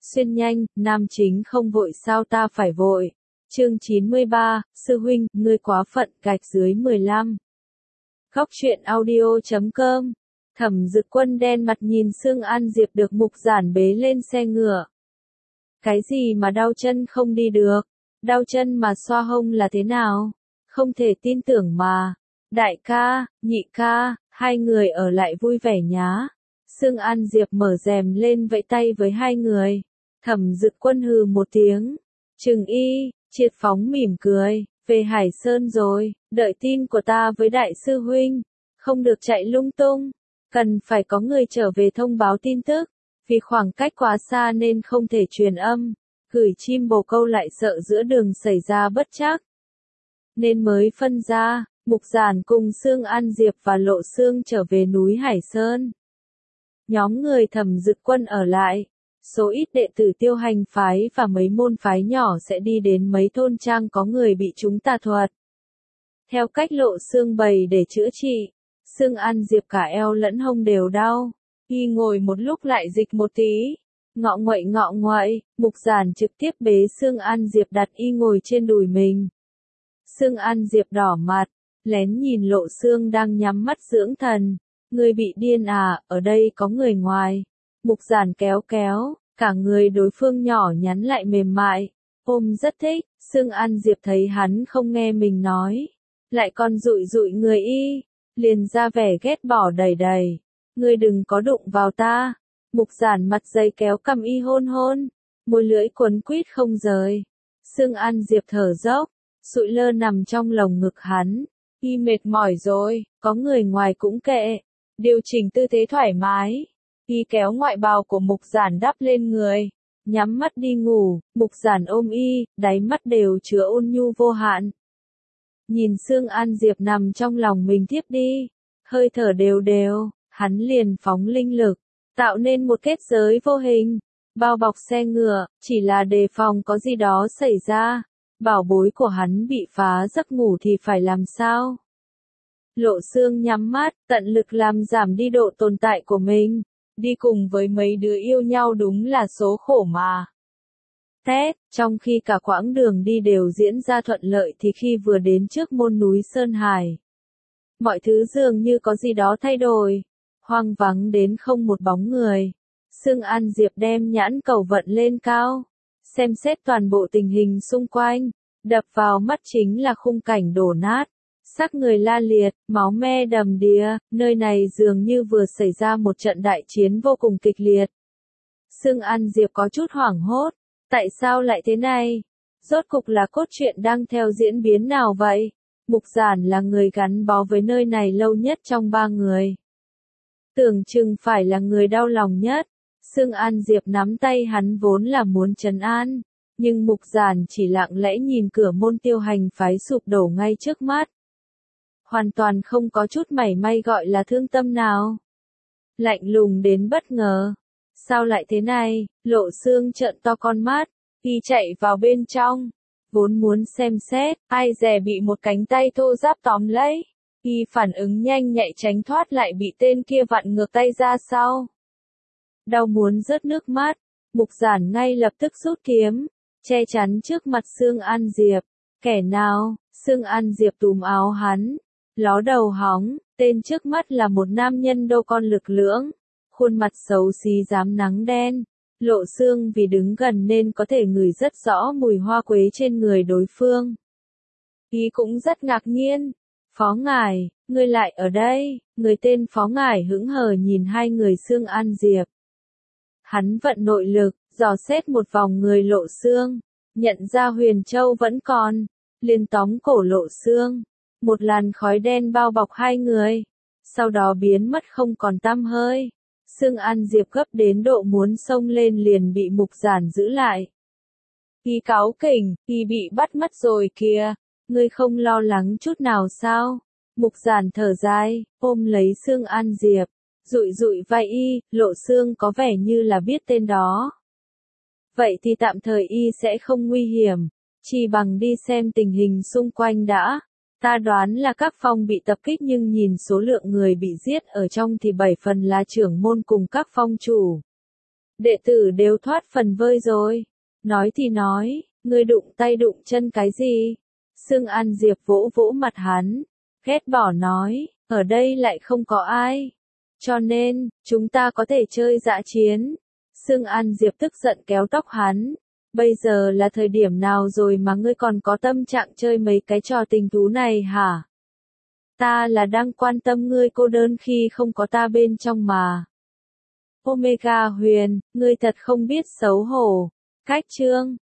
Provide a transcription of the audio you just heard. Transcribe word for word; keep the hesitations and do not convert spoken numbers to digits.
Xuyên nhanh, nam chính không vội sao ta phải vội. Chương chín mươi ba, sư huynh, ngươi quá phận, gạch dưới mười lăm. Góc truyện audio chấm com. Thẩm Dực Quân đen mặt nhìn Sương An Diệp được Mục Giản bế lên xe ngựa. Cái gì mà đau chân không đi được? Đau chân mà xoa hông là thế nào? Không thể tin tưởng mà. Đại ca, nhị ca, hai người ở lại vui vẻ nhá. Sương An Diệp mở rèm lên vẫy tay với hai người. Thẩm Dực Quân hừ một tiếng. Trừng Y, Triệt Phóng mỉm cười. Về Hải Sơn rồi, đợi tin của ta với đại sư huynh. Không được chạy lung tung. Cần phải có người trở về thông báo tin tức. Vì khoảng cách quá xa nên không thể truyền âm. Gửi chim bồ câu lại sợ giữa đường xảy ra bất trắc. Nên mới phân ra, Mục Giản cùng Sương An Diệp và Lộ Sương trở về núi Hải Sơn. Nhóm người Thẩm Dực Quân ở lại. Số ít đệ tử Tiêu Hành phái và mấy môn phái nhỏ sẽ đi đến mấy thôn trang có người bị chúng tà thuật. Theo cách Lộ Sương bày để chữa trị, Sương An Diệp cả eo lẫn hông đều đau. Y ngồi một lúc lại dịch một tí. Ngọ nguậy ngọ nguậy, Mục Giản trực tiếp bế Sương An Diệp đặt Y ngồi trên đùi mình. Sương An Diệp đỏ mặt, lén nhìn Lộ Sương đang nhắm mắt dưỡng thần. Người bị điên à, ở đây có người ngoài. Mục Giản kéo kéo, cả người đối phương nhỏ nhắn lại mềm mại, ôm rất thích. Sương An Diệp thấy hắn không nghe mình nói, lại còn dụi dụi người Y, liền ra vẻ ghét bỏ đầy đầy. Ngươi đừng có đụng vào ta. Mục Giản mặt dày kéo cằm Y hôn hôn, môi lưỡi quấn quýt không rời. Sương An Diệp thở dốc, sụi lơ nằm trong lồng ngực hắn. Y mệt mỏi rồi, có người ngoài cũng kệ. Điều chỉnh tư thế thoải mái. Y kéo ngoại bào của Mục Giản đắp lên người, nhắm mắt đi ngủ. Mục Giản ôm Y, đáy mắt đều chứa ôn nhu vô hạn. Nhìn Sương An Diệp nằm trong lòng mình thiếp đi, hơi thở đều đều, hắn liền phóng linh lực, tạo nên một kết giới vô hình, bao bọc xe ngựa, chỉ là đề phòng có gì đó xảy ra. Bảo bối của hắn bị phá giấc ngủ thì phải làm sao? Lộ Sương nhắm mắt, tận lực làm giảm đi độ tồn tại của mình. Đi cùng với mấy đứa yêu nhau đúng là số khổ mà. Tết, trong khi cả quãng đường đi đều diễn ra thuận lợi thì khi vừa đến trước môn núi Sơn Hải, mọi thứ dường như có gì đó thay đổi. Hoang vắng đến không một bóng người. Sương An Diệp đem nhãn cầu vận lên cao, xem xét toàn bộ tình hình xung quanh. Đập vào mắt chính là khung cảnh đổ nát, xác người la liệt, máu me đầm đìa. Nơi này dường như vừa xảy ra một trận đại chiến vô cùng kịch liệt. Sương An Diệp có chút hoảng hốt. Tại sao lại thế này? Rốt cục là cốt truyện đang theo diễn biến nào vậy? Mục Giản là người gắn bó với nơi này lâu nhất trong ba người. Tưởng chừng phải là người đau lòng nhất. Sương An Diệp nắm tay hắn vốn là muốn trấn an. Nhưng Mục Giản chỉ lặng lẽ nhìn cửa môn Tiêu Hành phái sụp đổ ngay trước mắt. Hoàn toàn không có chút mảy may gọi là thương tâm nào. Lạnh lùng đến bất ngờ. Sao lại thế này? Lộ Sương trợn to con mắt. Y chạy vào bên trong. Vốn muốn xem xét, ai dè bị một cánh tay thô ráp tóm lấy. Y phản ứng nhanh nhạy tránh thoát lại bị tên kia vặn ngược tay ra sau. Đau muốn rớt nước mắt. Mục Giản ngay lập tức rút kiếm, che chắn trước mặt Sương An Diệp. Kẻ nào? Sương An Diệp túm áo hắn, ló đầu hóng. Tên trước mắt là một nam nhân đô con lực lưỡng, khuôn mặt xấu xí rám nắng đen. Lộ Sương vì đứng gần nên có thể ngửi rất rõ mùi hoa quế trên người đối phương. Y cũng rất ngạc nhiên. Phó ngài, ngươi lại ở đây? Người tên Phó ngài hững hờ nhìn hai người Sương An Diệp. Hắn vận nội lực, dò xét một vòng người Lộ Sương, nhận ra Huyền Châu vẫn còn, liền tóm cổ Lộ Sương. Một làn khói đen bao bọc hai người, sau đó biến mất không còn tăm hơi. Sương An Diệp gấp đến độ muốn xông lên liền bị Mục Giản giữ lại. Y cáu kỉnh, Y bị bắt mất rồi kìa, ngươi không lo lắng chút nào sao? Mục Giản thở dài, ôm lấy Sương An Diệp, dụi dụi vai Y. Lộ Sương có vẻ như là biết tên đó. Vậy thì tạm thời Y sẽ không nguy hiểm, chỉ bằng đi xem tình hình xung quanh đã. Ta đoán là các phong bị tập kích nhưng nhìn số lượng người bị giết ở trong thì bảy phần là trưởng môn cùng các phong chủ. Đệ tử đều thoát phần vơi rồi. Nói thì nói, ngươi đụng tay đụng chân cái gì? Sương An Diệp vỗ vỗ mặt hắn, ghét bỏ nói, ở đây lại không có ai. Cho nên, chúng ta có thể chơi dã chiến. Sương An Diệp tức giận kéo tóc hắn. Bây giờ là thời điểm nào rồi mà ngươi còn có tâm trạng chơi mấy cái trò tình thú này hả? Ta là đang quan tâm ngươi cô đơn khi không có ta bên trong mà. Omega Huyền, ngươi thật không biết xấu hổ. Cách chương